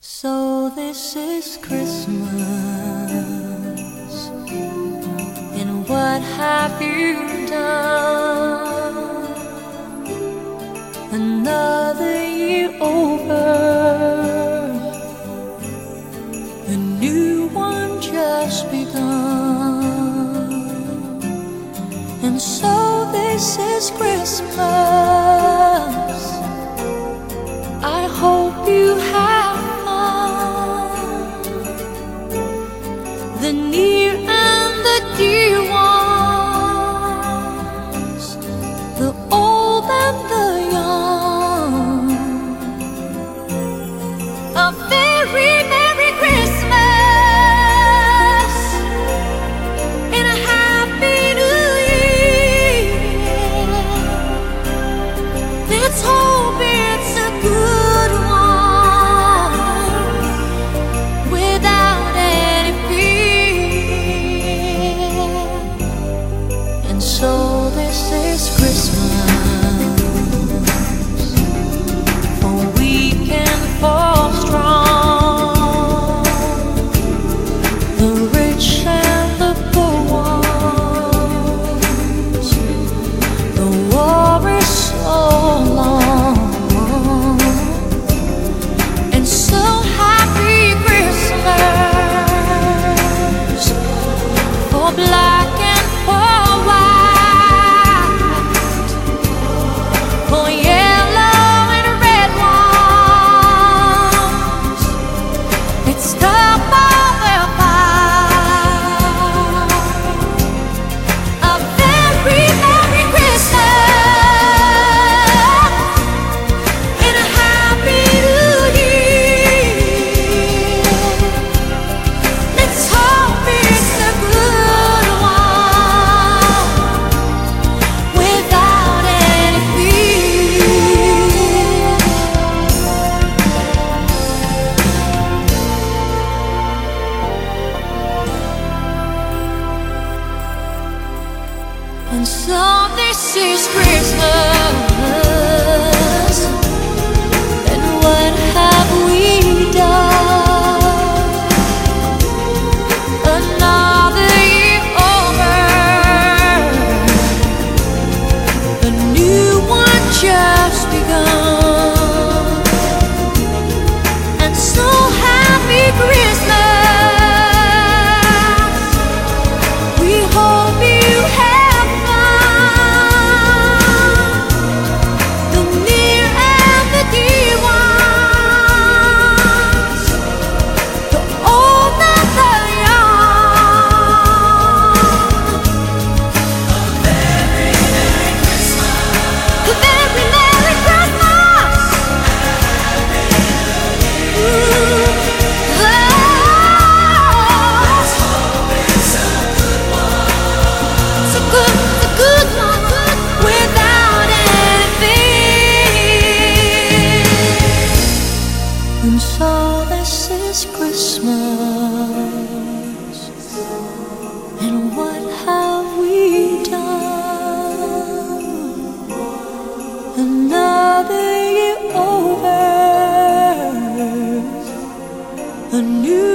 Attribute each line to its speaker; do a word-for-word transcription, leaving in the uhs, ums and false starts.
Speaker 1: So this is Christmas, and what have you done? Another year over, a new one just begun. And so this is Christmas. I hope you have the near and the dear ones, the old and the young. A very Merry Christmas and a Happy New Year. Let's hope it's a good one without any fear. So this is Christmas, for weak and for strong, the rich and the poor ones. The war is so long, and so happy Christmas for black and for white, for yellow and red ones. Let's stop all their fight. A very Merry Christmas and a Happy New Year. Let's hope it's a good one without any fear. And so this is Christmas, and what have we done? Another year over, a new one just begun. And so happy Christmas, we hope you have fun. The near and the dear ones, the old and the young. A very Merry Christmas. A very Merry Christmas. Ooh, oh. It's a good, it's a good one without any fear. And so this is Christmas, and what have we done? Another year over, a new